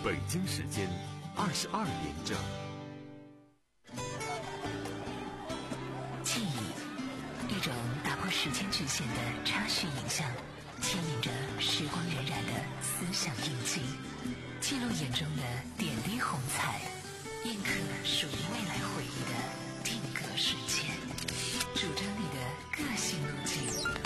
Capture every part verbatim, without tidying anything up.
北京时间二十二点整。 记忆，一种打破时间局限的插叙影像，牵引着时光荏苒的思想印记，记录眼中的点滴红彩，印刻属于未来回忆的定格瞬间，主张你的个性路径。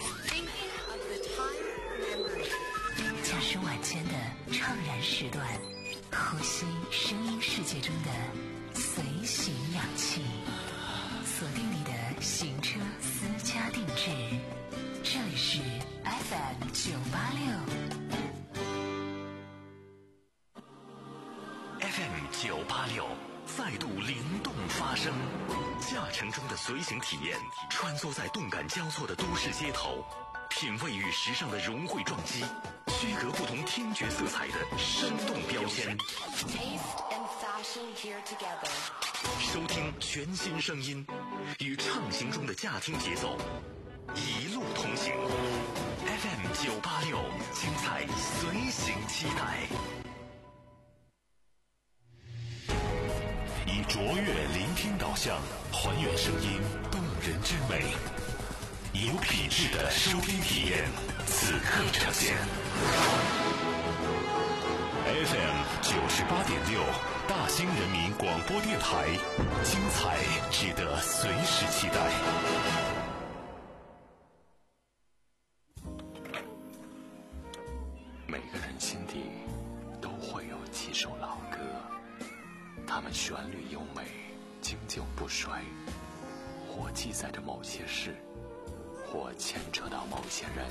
驾驶晚间的怅然时段，呼吸声音世界中的随行氧气，锁定你的行车私家定制。这里是 F M 九八六 F M 九八六再度灵动发声，驾乘中的随行体验，穿梭在动感交错的都市街头，品味与时尚的融汇撞击，区隔不同听觉色彩的生动标签。收听全新声音，与畅行中的驾听节奏，一路同行。F M 九八六，精彩随行期待。 以卓越聆听导向，还原声音动人之美，有品质的收听体验，此刻呈现。F M 九十八点六，大兴人民广播电台，精彩值得随时期待。 每个人心底都会有几首老歌，它们旋律优美，经久不衰，或记载着某些事，或牵扯到某些人。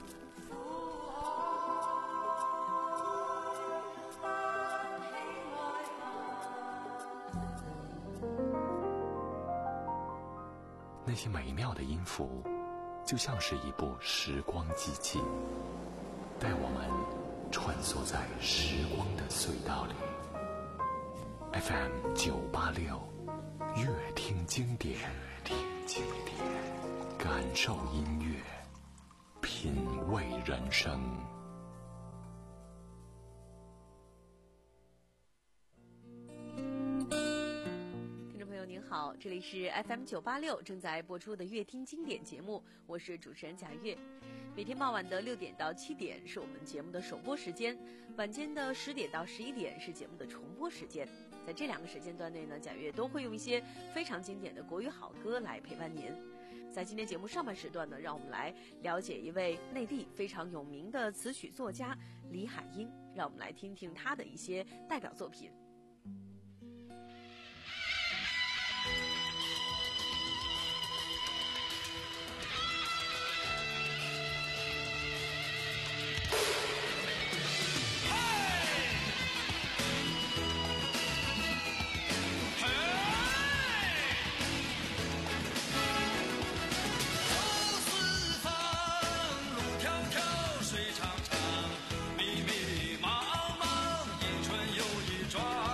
那些美妙的音符，就像是一部时光机器，带我们穿梭在时光的隧道里。F M 九八六，乐听经典，乐听经典，感受音乐，品味人生。 您好，这里是 F M 九八六正在播出的乐听经典节目，我是主持人贾月。每天傍晚的六点到七点是我们节目的首播时间，晚间的十点到十一点是节目的重播时间。在这两个时间段内呢，贾月都会用一些非常经典的国语好歌来陪伴您。在今天节目上半时段呢，让我们来了解一位内地非常有名的词曲作家李海英，让我们来听听他的一些代表作品。 水长长，密密茫茫，迎春又一桩。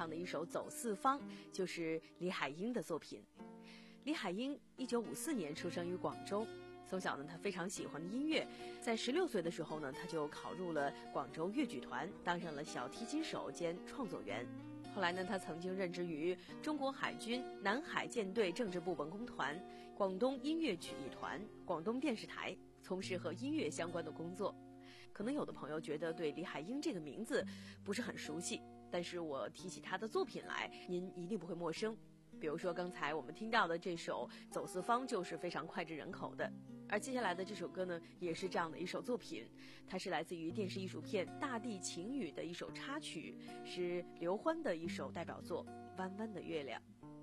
唱的一首《走四方》就是李海英的作品。李海英一九五四年出生于广州，从小呢，他非常喜欢音乐，在十六岁的时候呢，他就考入了广州粤剧团，当上了小提琴手兼创作员。后来呢，他曾经任职于中国海军南海舰队政治部文工团、广东音乐曲艺团、广东电视台，从事和音乐相关的工作。可能有的朋友觉得对李海英这个名字不是很熟悉，但是我提起他的作品来，您一定不会陌生。比如说刚才我们听到的这首《走四方》就是非常脍炙人口的，而接下来的这首歌呢，也是这样的一首作品，它是来自于电视艺术片《大地情语》的一首插曲，是刘欢的一首代表作《弯弯的月亮》。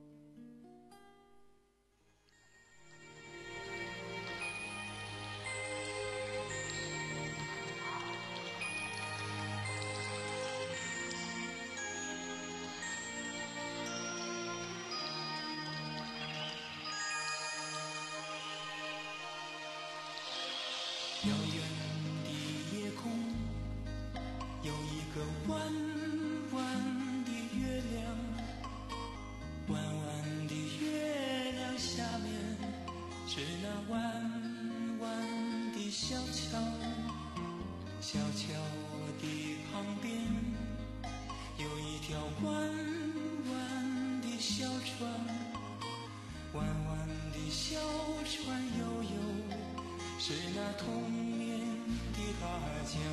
遥远的夜空有一个弯弯的月亮，弯弯的月亮下面是那弯弯的小桥，小桥的旁边有一条弯弯的小船，弯弯的小船悠悠是那童年的大桥。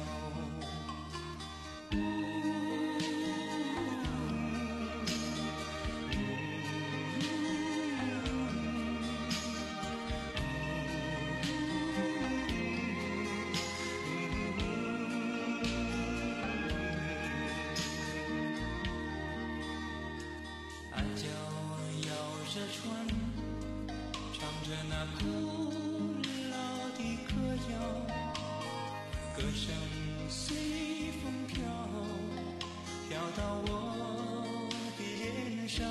岸角摇着船，唱着那古歌声随风飘，飘到我的脸上，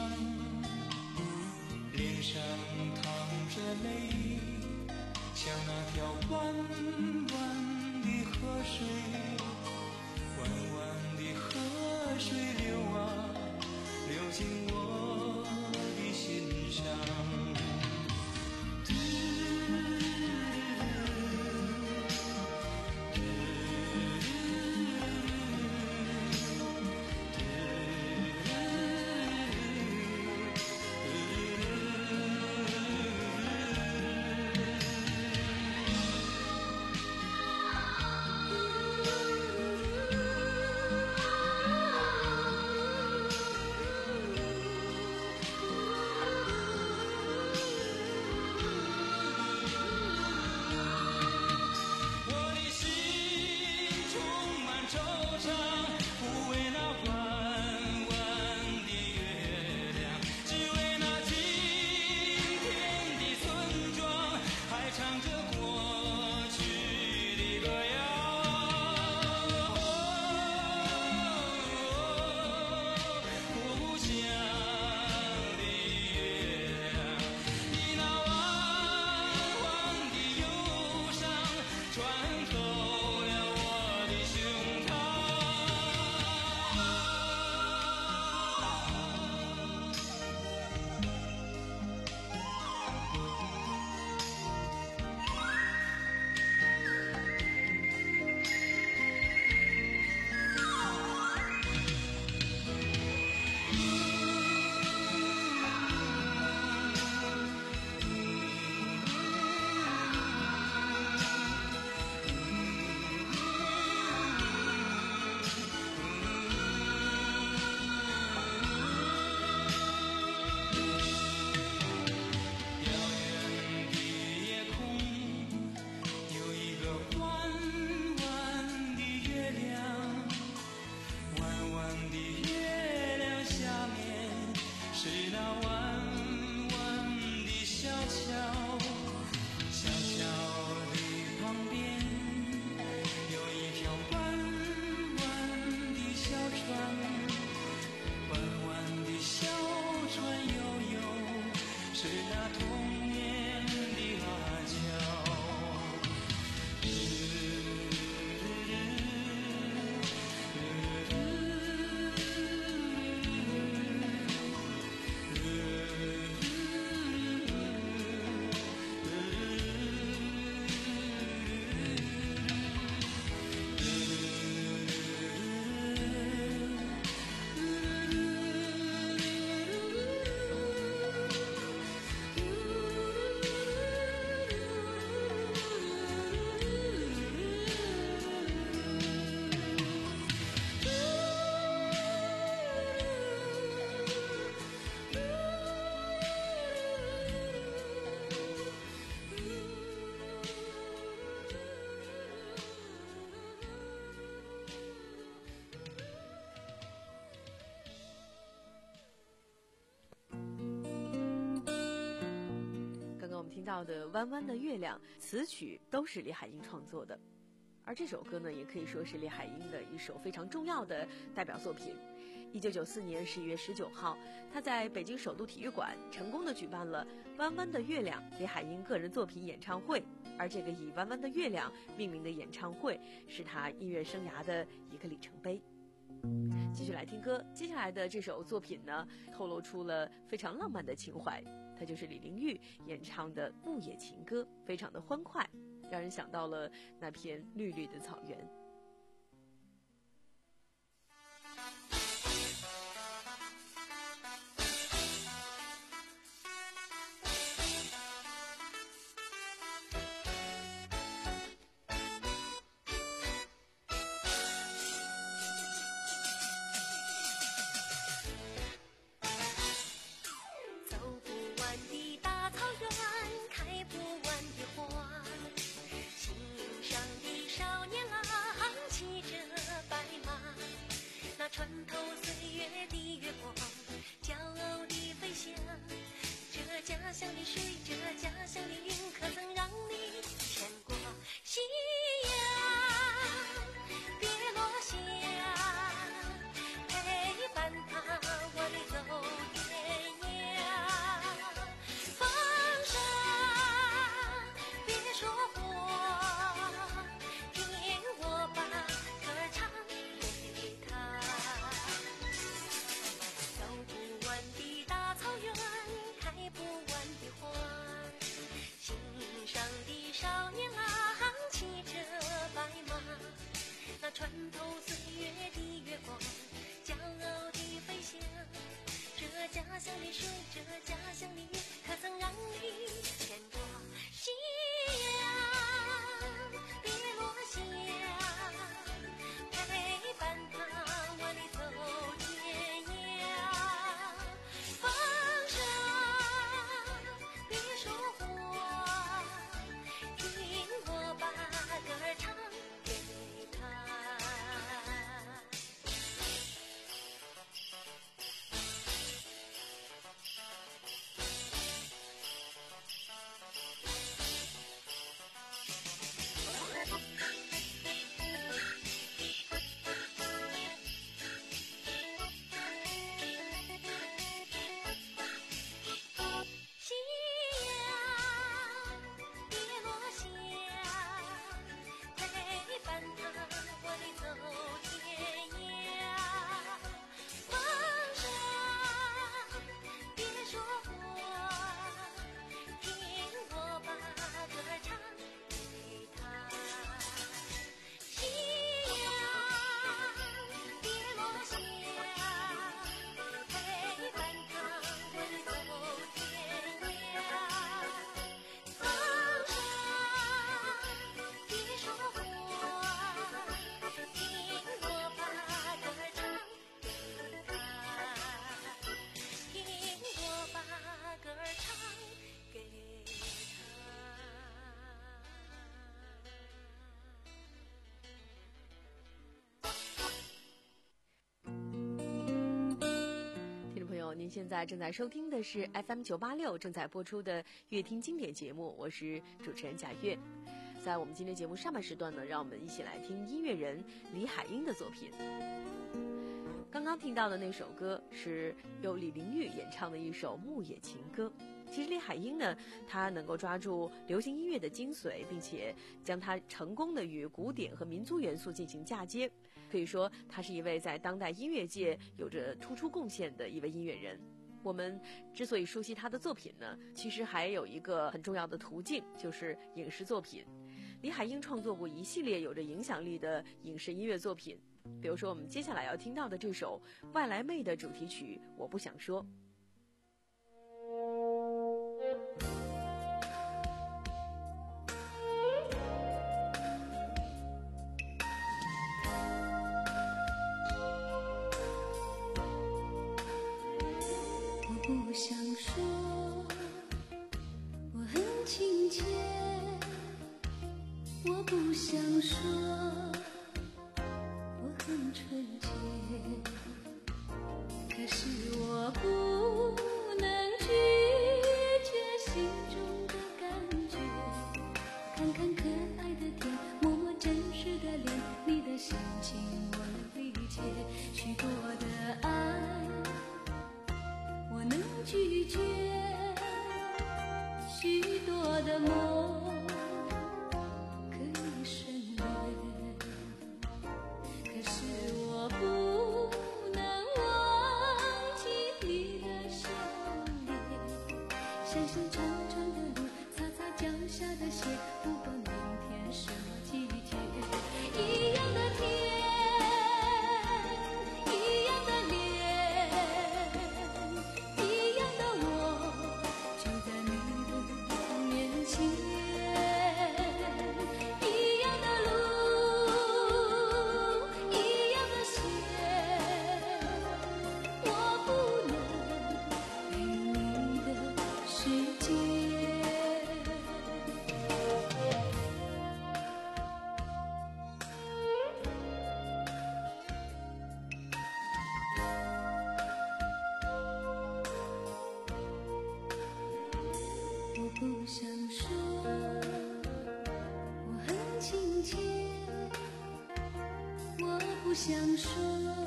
脸上淌着泪，像那条弯弯的河水，弯弯的河水流啊，流进我的心上。 听到的《弯弯的月亮》，词曲都是李海英创作的，而这首歌呢，也可以说是李海英的一首非常重要的代表作品。一九九四年十一月十九号，他在北京首都体育馆成功的举办了《弯弯的月亮》李海英个人作品演唱会，而这个以《弯弯的月亮》命名的演唱会，是他音乐生涯的一个里程碑。继续来听歌，接下来的这首作品呢，透露出了非常浪漫的情怀，它就是李玲玉演唱的《牧野情歌》，非常的欢快，让人想到了那片绿绿的草原。 穿透岁月的月光，骄傲地飞翔。这家乡的水，这家乡的云，可曾让你牵挂？夕阳别落下，陪伴他万里走天涯。风声别说话，听我把歌儿唱给他。走不完的大草原，开不完的花，心上的少年郎骑着白马，那穿透岁月的月光，骄傲地飞翔。这家乡的水，这家乡的云，可曾让你牵挂？夕阳别落下，陪伴他万里走天涯。风声别说话，听我把歌儿唱给他。夕阳别落下，陪伴他万里走天涯。风声别说话，听我把歌儿唱给他。夕阳别落下，陪伴他万里走天涯。风声别说话，听我把歌儿唱给他，听我把歌儿唱给听众朋友，您现在正在收听的是 F M 九八六正在播出的乐听经典节目，我是主持人贾月。在我们今天节目上半时段呢，让我们一起来听音乐人李海英的作品。刚刚听到的那首歌是由李玲玉演唱的一首《牧野情歌》。其实李海英呢，她能够抓住流行音乐的精髓，并且将它成功的与古典和民族元素进行嫁接，可以说她是一位在当代音乐界有着突出贡献的一位音乐人。我们之所以熟悉她的作品呢，其实还有一个很重要的途径，就是影视作品。李海英创作过一系列有着影响力的影视音乐作品，比如说我们接下来要听到的这首《外来妹》的主题曲《我不想说》。 我不想说，我很亲切。我不想说，我很纯洁。可是我不心情我能理解，许多的爱我能拒绝，许多的梦可以省略，可是我不能忘记你的笑脸，闪闪长长的路，擦擦脚下的鞋，不管明天什么季节，一样的天，一样的脸，一样的我，就在你的面前，一样的路，一样的鞋，我不能陪你的世界。我不想说我很亲切，我不想说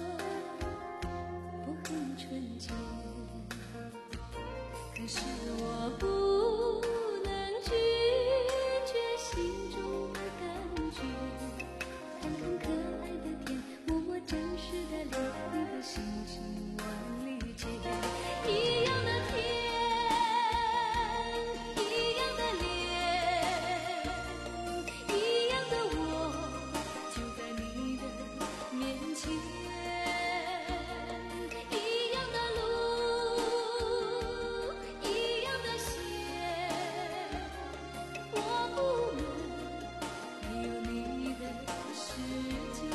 我很纯洁，可是我不能拒绝心中的感觉，看看可爱的天，摸摸真实的脸，你的心情我能理解，一样的天，一样的脸，一样的我，就在你的面前，一样的路，一样的鞋，我不能没有你的世界。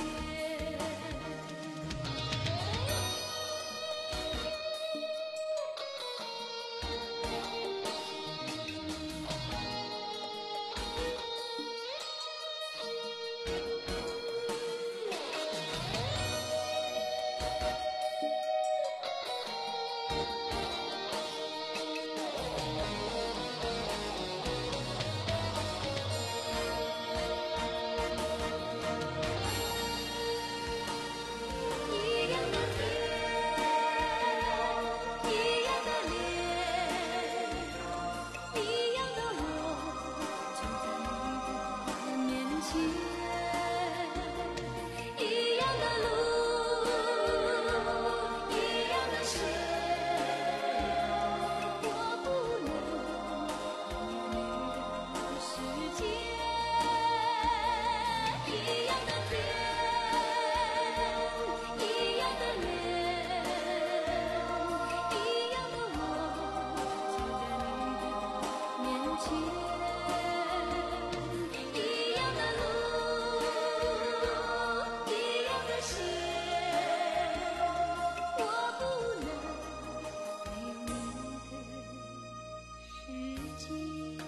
一样的天，一样的脸，一样的我，就在你的面前，一样的路，一样的鞋，我不能没有你的世界，一样的天，一样的脸，一样的我，就在你的面前，一样的路，一样的鞋，我不能没有你的世界。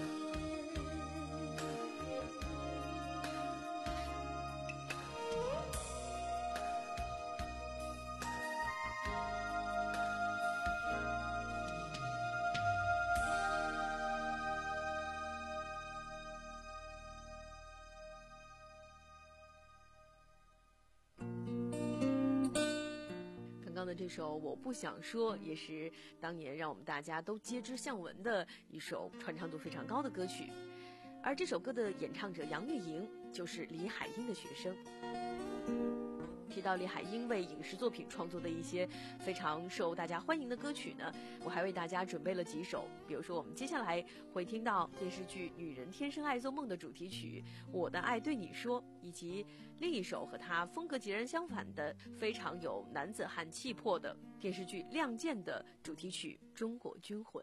刚刚的这首《我不想说》也是当年让我们大家都皆知巷闻的一首传唱度非常高的歌曲，而这首歌的演唱者杨钰莹就是李海英的学生。提到李海英为影视作品创作的一些非常受大家欢迎的歌曲呢，我还为大家准备了几首，比如说我们接下来会听到电视剧《女人天生爱做梦》的主题曲《我的爱对你说》，以及另一首和它风格截然相反的非常有男子汉气魄的电视剧《亮剑》的主题曲《中国军魂》。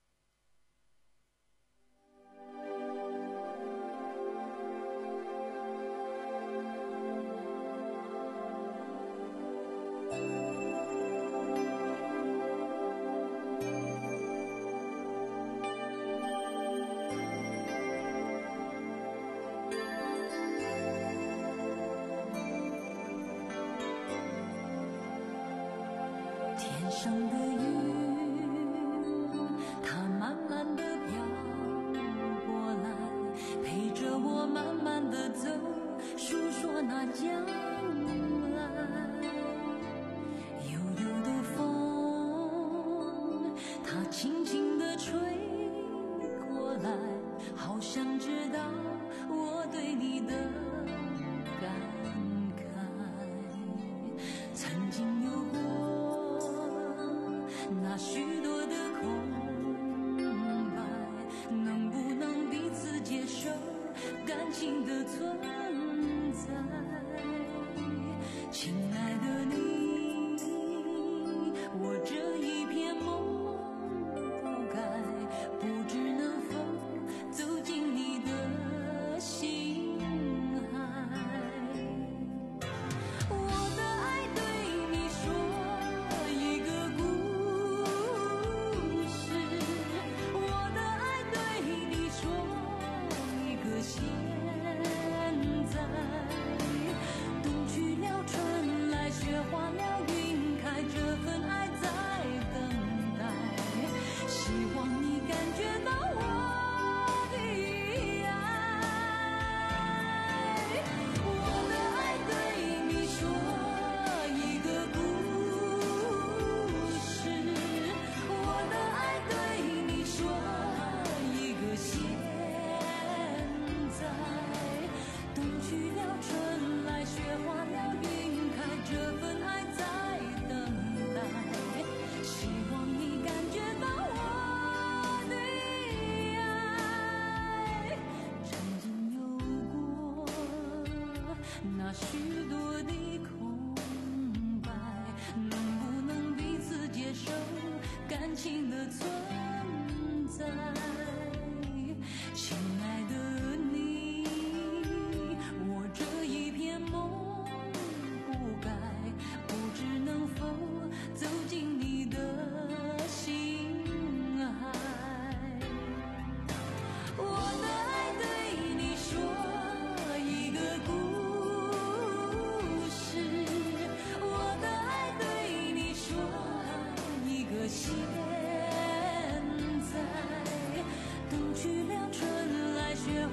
天上的云，它慢慢地飘过来，陪着我慢慢地走，诉说那将来。悠悠的风，它轻轻地吹过来，好想知道我对你的感慨。曾经有过那许多的空白，能不能彼此接受感情的存在？亲爱的你，我这一片梦不该，不知能否走进你的心海。我的爱对你说一个故事，我的爱对你说一个现在。冬去了，春来，雪化了，云开，这份爱在等待。希望你感觉到我的爱。我的爱对你说一个故事，我的爱对你说一个现在。冬去了，春来，雪化了，云开，这份爱在等待。希望你感觉到我的爱。曾经有过那许多的空白，能不能彼此接受感情的存在？亲爱的你，我这一片梦不该，不知能否走进你的心海。我的爱对你说一个故事，我的爱对你说一个现在。冬去了，春来，雪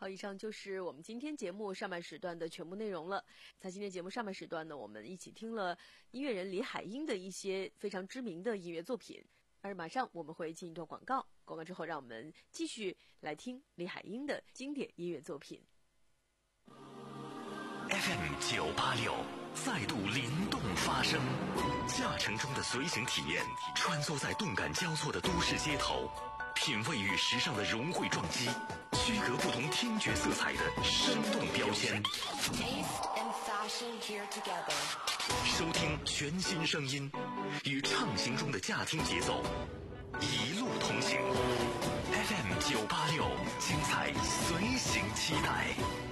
好，以上就是我们今天节目上半时段的全部内容了。在今天节目上半时段呢，我们一起听了音乐人李海英的一些非常知名的音乐作品，而马上我们会进一段广告，广告之后让我们继续来听李海英的经典音乐作品。 F M 九八六再度灵动发声，驾乘中的随行体验，穿梭在动感交错的都市街头，品味与时尚的融汇撞击，区隔不同听觉色彩的生动标签。收听全新声音，与畅行中的驾听节奏，一路同行。F M 九八六，精彩随行期待。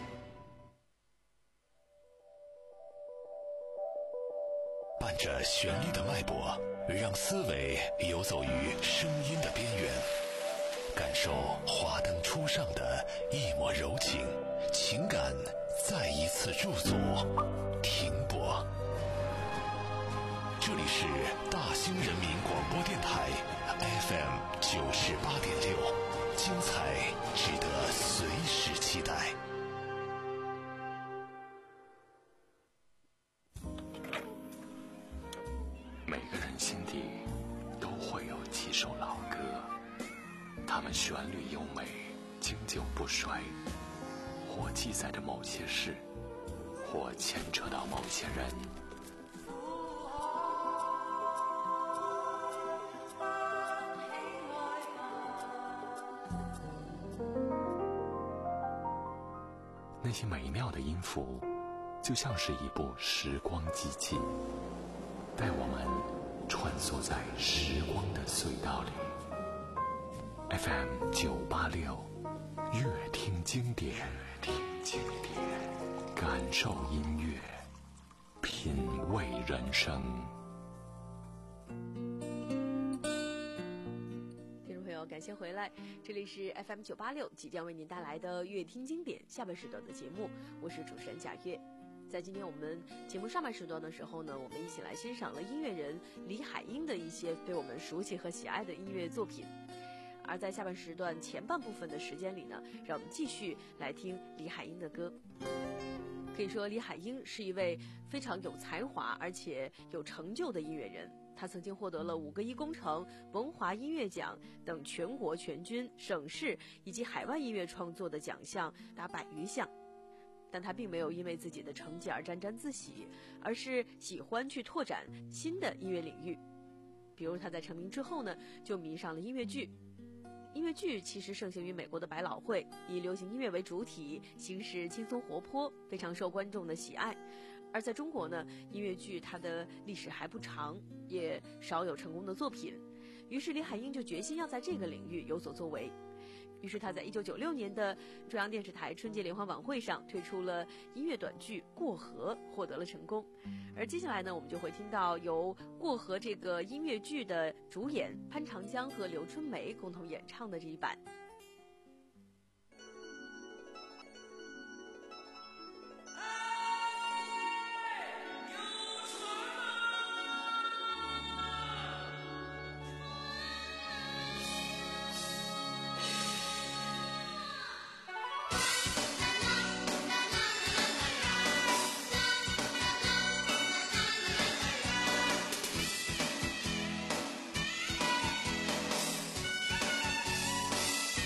伴着旋律的脉搏，让思维游走于声音的边缘，感受华灯初上的一抹柔情，情感再一次驻足停泊。这里是大兴人民广播电台 F M 九十八点六，精彩值得随时期待。 每个人心底都会有几首老歌，它们旋律优美，经久不衰，或记载着某些事，或牵扯到某些人。那些美妙的音符，就像是一部时光机器，带我们穿梭在时光的隧道里。 F M 九八六，乐听经典，乐听经典，感受音乐，品味人生。 听众朋友，感谢回来，这里是 F M 九八六，即将为您带来的乐听经典下半时段的节目，我是主持人贾月。在今天我们节目上半时段的时候呢，我们一起来欣赏了音乐人李海英的一些被我们熟悉和喜爱的音乐作品。而在下半时段前半部分的时间里呢，让我们继续来听李海英的歌。可以说李海英是一位非常有才华而且有成就的音乐人，他曾经获得了五个一工程、文华音乐奖等全国全军、省市以及海外音乐创作的奖项达百余项。但他并没有因为自己的成绩而沾沾自喜，而是喜欢去拓展新的音乐领域。比如他在成名之后呢，就迷上了音乐剧。音乐剧其实盛行于美国的百老汇，以流行音乐为主体，形式轻松活泼，非常受观众的喜爱。而在中国呢，音乐剧它的历史还不长，也少有成功的作品。于是李海英就决心要在这个领域有所作为。于是他在一九九六年的中央电视台春节联欢晚会上推出了音乐短剧《过河》，获得了成功。而接下来呢，我们就会听到由《过河》这个音乐剧的主演潘长江和刘春梅共同演唱的这一版。 啊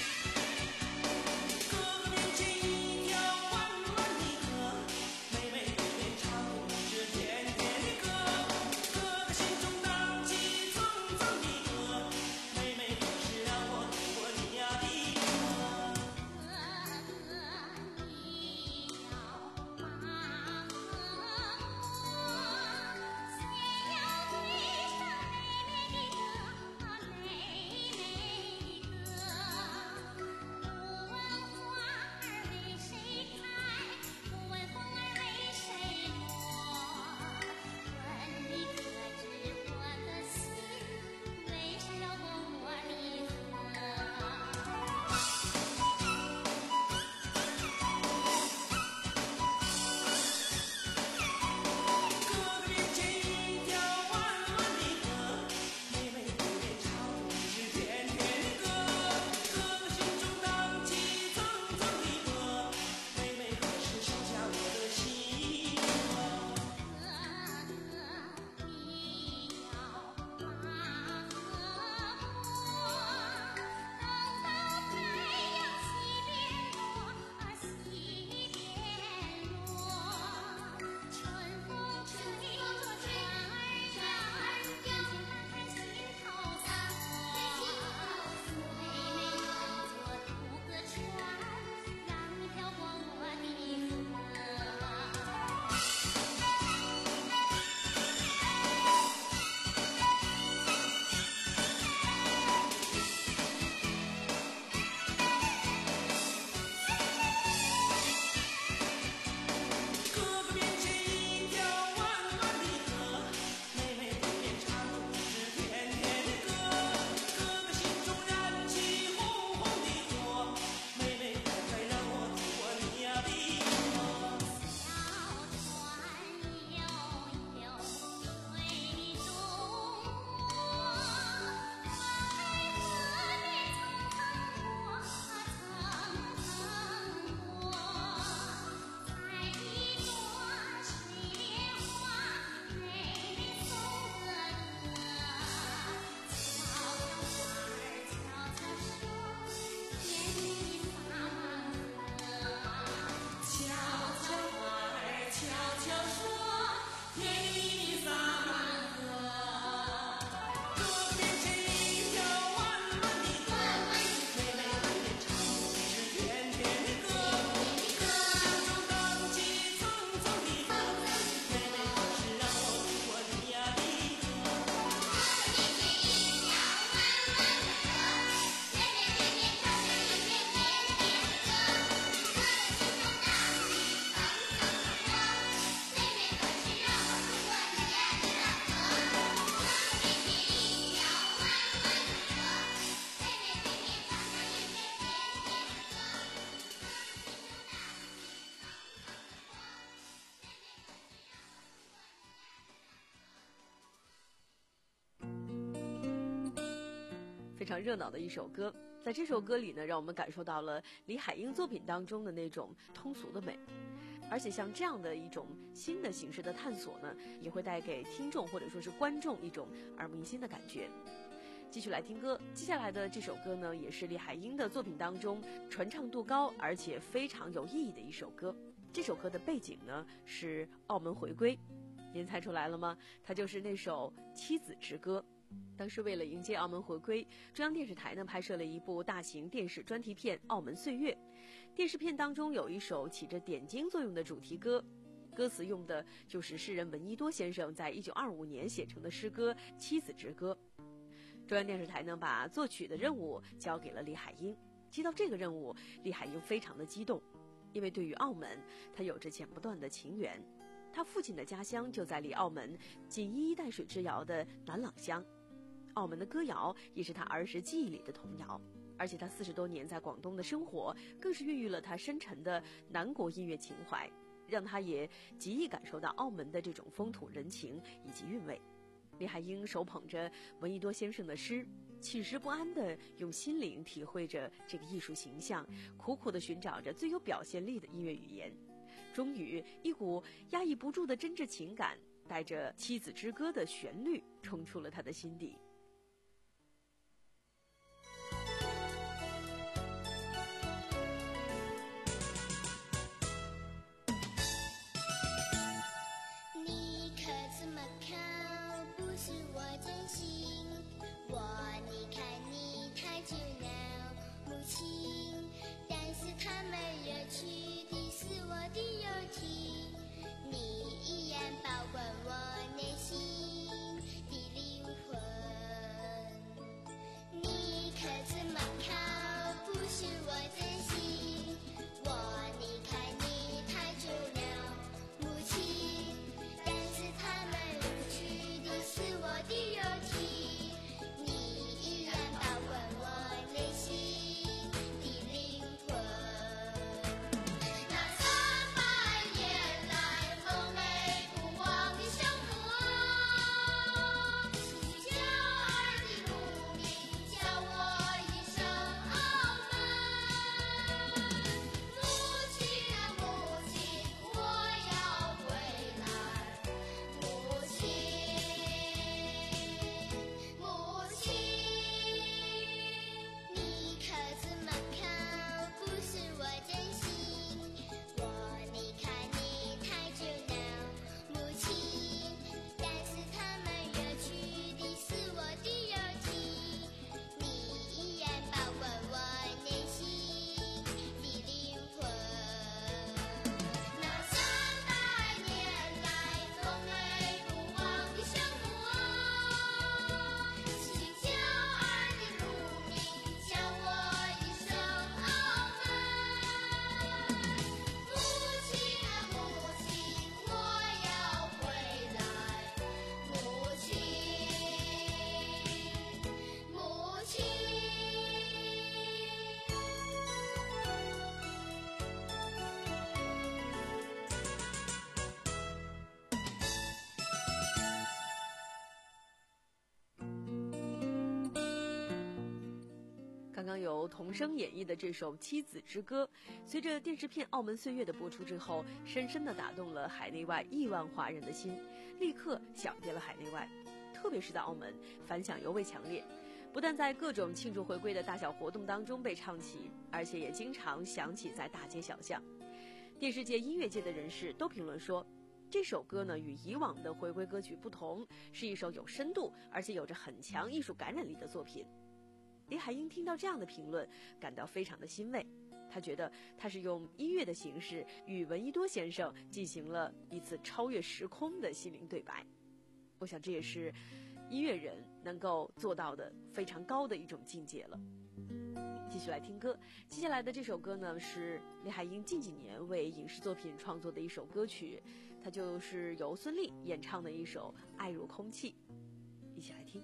非常热闹的一首歌。在这首歌里呢，让我们感受到了李海英作品当中的那种通俗的美，而且像这样的一种新的形式的探索呢，也会带给听众或者说是观众一种耳目一新的感觉。继续来听歌，接下来的这首歌呢，也是李海英的作品当中传唱度高而且非常有意义的一首歌。这首歌的背景呢是澳门回归，您猜出来了吗？它就是那首《妻子之歌》。当时为了迎接澳门回归，中央电视台呢拍摄了一部大型电视专题片《澳门岁月》。电视片当中有一首起着点睛作用的主题歌，歌词用的就是诗人闻一多先生在一九二五年写成的诗歌《妻子之歌》。中央电视台呢把作曲的任务交给了李海英。接到这个任务，李海英非常的激动，因为对于澳门，他有着剪不断的情缘。他父亲的家乡就在离澳门仅一衣带水之遥的暖朗乡，澳门的歌谣也是他儿时记忆里的童谣。而且他四十多年在广东的生活，更是孕育了他深沉的南国音乐情怀，让他也极易感受到澳门的这种风土人情以及韵味。李海英手捧着闻一多先生的诗，寝食不安地用心灵体会着这个艺术形象，苦苦地寻找着最有表现力的音乐语言。终于，一股压抑不住的真挚情感，带着《妻子之歌》的旋律冲出了他的心底。 你可这么看，不是我真心。我离开你太久了，母亲，但是他们也去的是我的友情。你依然保管我内心的灵魂。你可这么看，不是我真心。我离开你太久了，母亲，但是他们去的是我的友情。你依然保管我内心的灵魂。那三百年来从没不忘的生活，是骄儿的乳名叫我一声澳门。母亲啊母亲，我要回来。母亲，母亲，你可这么看，不是我真心。我离开你太久了，母亲，但是他们远去的是我的友情。你依然保管我内心的灵魂。那三百年来从没不忘的生活，是骄儿的乳名叫我一声澳门。母亲啊母亲，我要回来。母亲，母亲。 刚刚由童声演绎的这首《妻子之歌》，随着电视片《澳门岁月》的播出之后，深深地打动了海内外亿万华人的心，立刻响遍了海内外。特别是在澳门，反响尤为强烈，不但在各种庆祝回归的大小活动当中被唱起，而且也经常响起在大街小巷。电视界、音乐界的人士都评论说，这首歌呢与以往的回归歌曲不同，是一首有深度而且有着很强艺术感染力的作品。李海英听到这样的评论，感到非常的欣慰。他觉得他是用音乐的形式与闻一多先生进行了一次超越时空的心灵对白。我想这也是音乐人能够做到的非常高的一种境界了。继续来听歌，接下来的这首歌呢是李海英近几年为影视作品创作的一首歌曲，它就是由孙俪演唱的一首《爱如空气》，一起来听。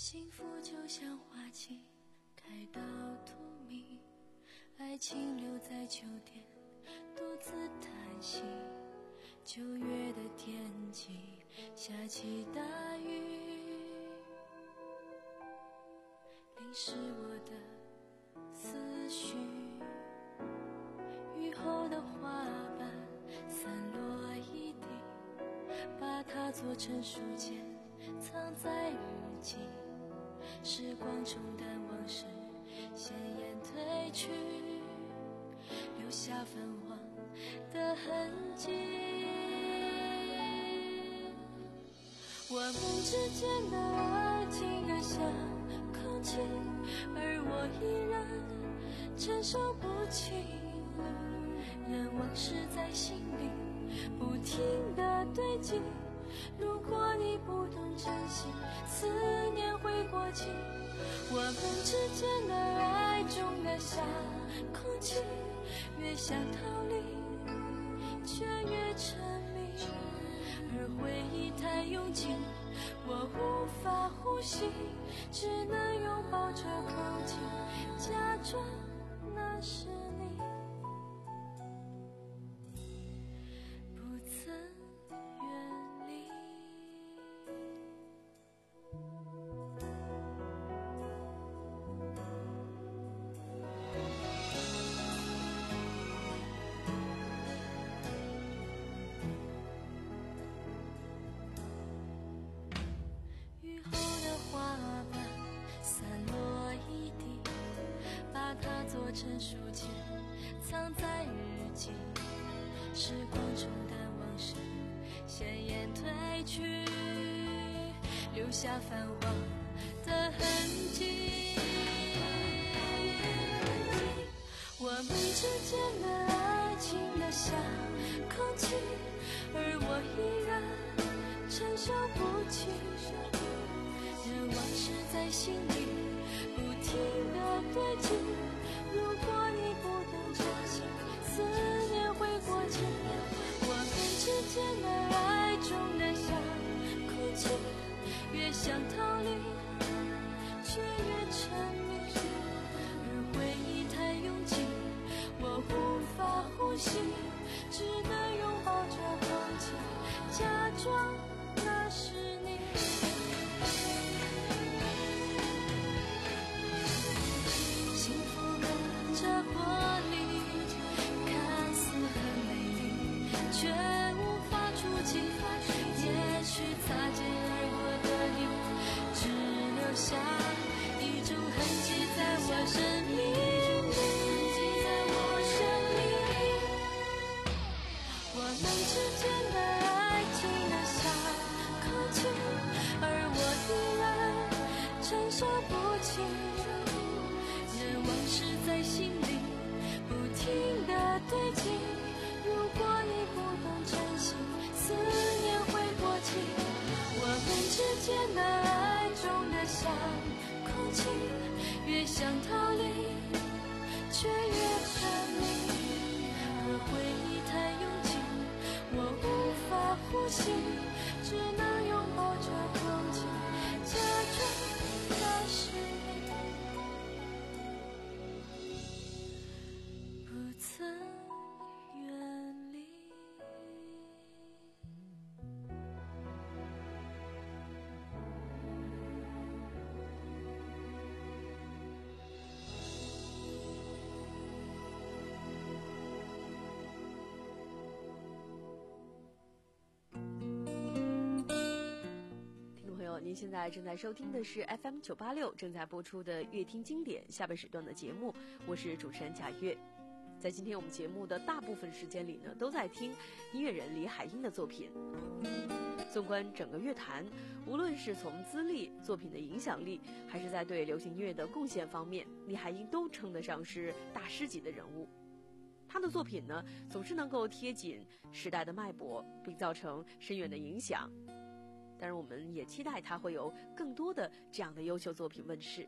幸福就像花期开到荼蘼，爱情留在秋天独自叹息。九月的天气下起大雨，淋湿我的思绪。雨后的花瓣散落一地，把它做成书签藏在日记。时光冲淡往事，鲜艳褪去，留下泛黄的痕迹。我们之间的爱情越像空气，而我依然承受不起。让往事在心里不停地堆积，如果你不懂珍惜，思念会过期。我们之间的爱重得像空气，越想逃离却越沉迷，而回忆太拥挤，我无法呼吸，只能拥抱着空气，假装那是你。成书签藏在日记，时光冲淡往事，鲜艳褪去，留下泛黄的痕迹。我们之间的爱情的像空气，而我依然承受不起，任往事在心里不停地堆积。如果你不懂珍惜，思念会过期。我们之间的爱重得像空气，越想逃离却越沉迷，而回忆太拥挤，我无法呼吸，只能拥抱着空气，假装那是你。幸福这活力看似很美丽，却无法触及。也许擦肩而过的你，只留下一种痕迹在我生命里。我们之间的爱情的像空气，而我依然承受不起。往事在心里不停地堆积，如果你不懂珍惜，思念会过期。我们之间的爱重得像空气，越想逃离却越沉迷，而回忆太拥挤，我无法呼吸，只能拥抱着空气，假装那是你。 您现在正在收听的是 F M 九八六正在播出的乐听经典下半时段的节目，我是主持人贾月。在今天我们节目的大部分时间里呢，都在听音乐人李海英的作品。纵观整个乐坛，无论是从资历、作品的影响力，还是在对流行音乐的贡献方面，李海英都称得上是大师级的人物。他的作品呢，总是能够贴紧时代的脉搏，并造成深远的影响。当然，我们也期待他会有更多的这样的优秀作品问世。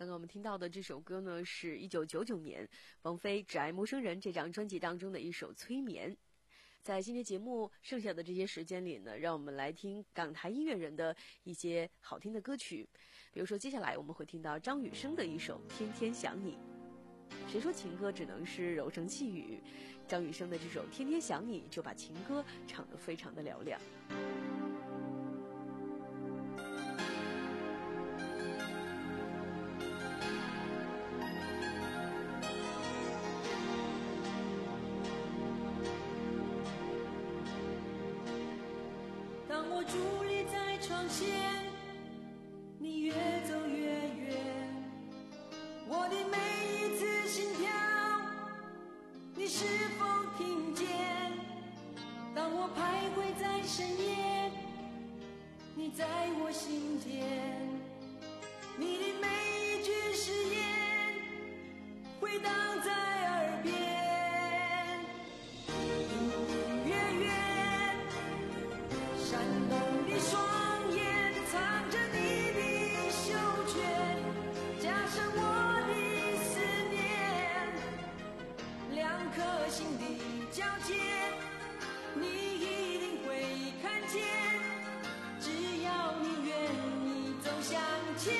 刚刚我们听到的这首歌呢，是一九九九年王菲《只爱陌生人》这张专辑当中的一首《催眠》。在今天节目剩下的这些时间里呢，让我们来听港台音乐人的一些好听的歌曲。比如说接下来我们会听到张雨生的一首《天天想你》。谁说情歌只能是柔声细语？张雨生的这首《天天想你》就把情歌唱得非常的嘹亮。 当我伫立在窗前，你越走越远，我的每一次心跳，你是否听见？当我徘徊在深夜，你在我心间，你的每一句誓言回荡在耳边，隐隐约约闪动的双眼藏着你的袖卷，加上我的思念，两颗心的交界，你一定会看见，只要你愿意走向前。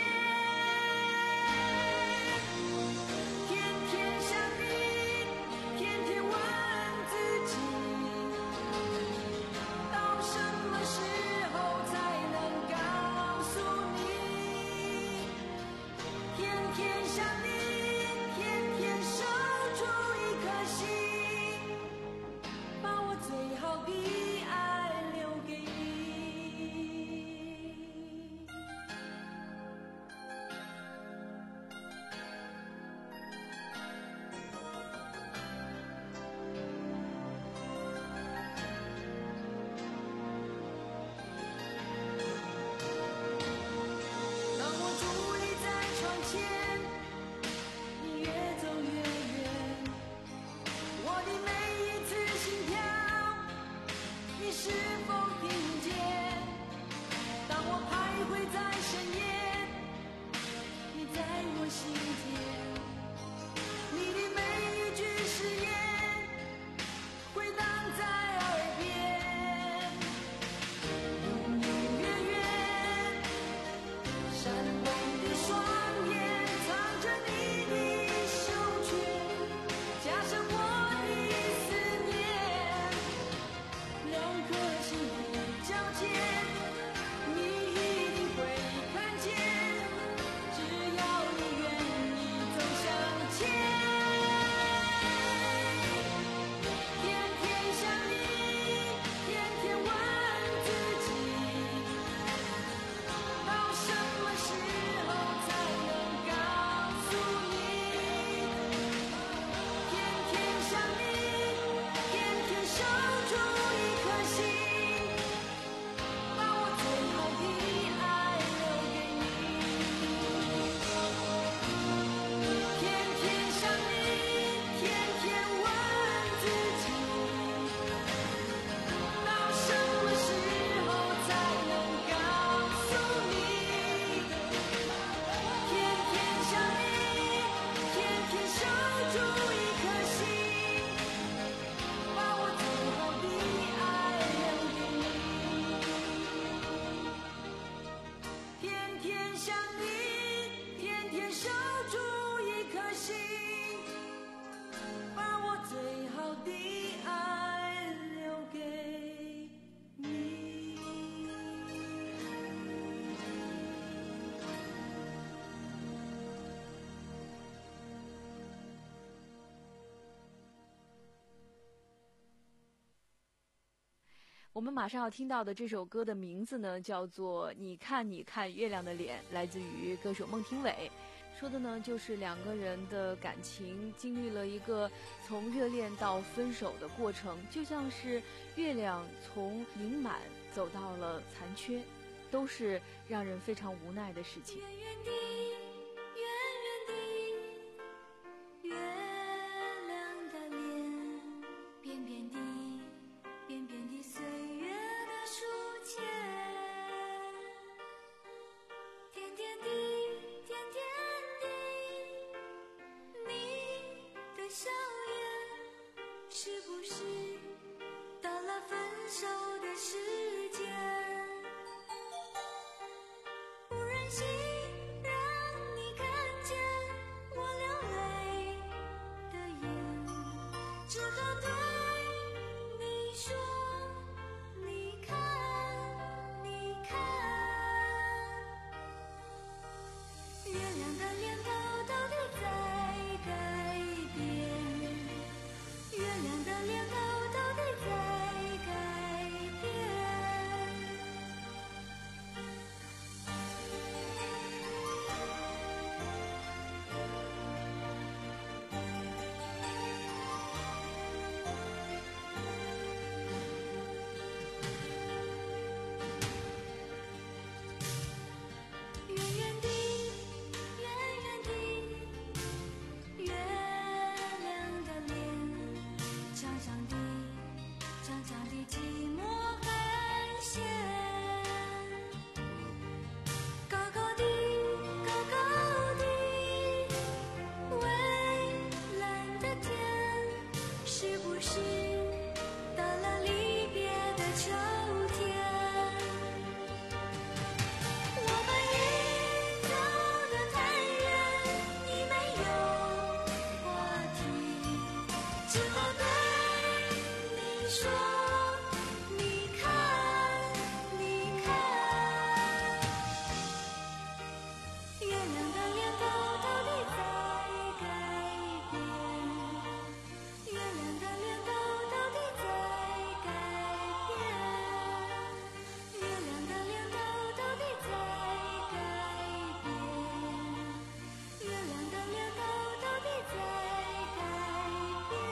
天天想你，天天问自己，到什么时候才能告诉你？天天想你，天天守住一颗心，把我最好的爱留给你。当我伫立在窗前，你越走越远，我的每一次心跳，你是否听见？当我徘徊在深夜，你在我心间，你的每一句誓言回荡在耳边，隐隐约约闪动的双眼藏着你的袖卷，加上我的思念，两颗心的交界，你一定会看见，只要你愿意走向前。天天想你，天天问自己，到什么时候才能告诉你？天天想你，天天守住一颗心，把我最好的爱留给你。天天想你，天天问自己，到什么时候才能告诉你？天天想你，天天守住一颗心，把我最好的爱留给你。天天想你，天天守住一颗心，把我最好的爱留给你。 我们马上要听到的这首歌的名字呢，叫做《你看你看月亮的脸》，来自于歌手孟庭苇。说的呢，就是两个人的感情经历了一个从热恋到分手的过程，就像是月亮从盈满走到了残缺，都是让人非常无奈的事情。 远远的，远远的，月亮的脸，扁扁的，扁扁的岁月的书签，甜甜的，甜甜的。 心让你看见我流泪的眼，只好对你说，你看，你看，月亮的脸头到底在改变，月亮的脸头到底在改变。远远地，远远地，月亮的脸，长长的，长长的寂寞寒线，高高的，高高的，蔚蓝的天，是不是到了离别的秋天？我们已走得太远，你没有话题，只好对你说，你看，你看，月亮的脸头到底在改变，月亮的脸头到底在改变，月亮的脸头到底在改变，月亮的脸头到底在改变。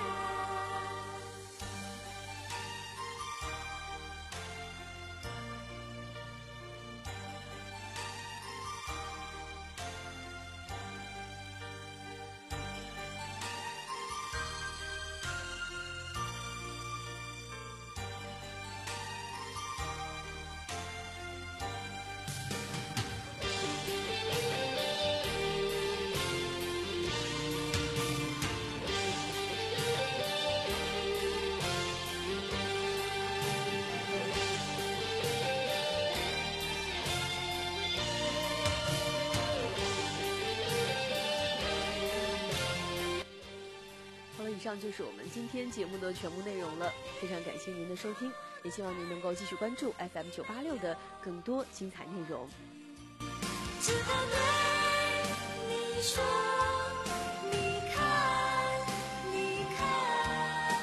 好了，以上就是我们今天节目的全部内容了，非常感谢您的收听，也希望您能够继续关注 F M 九八六的更多精彩内容。 只好对你说，你看，你看。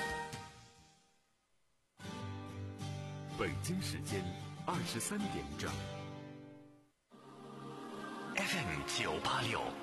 北京时间二十三点整。 F M 九八六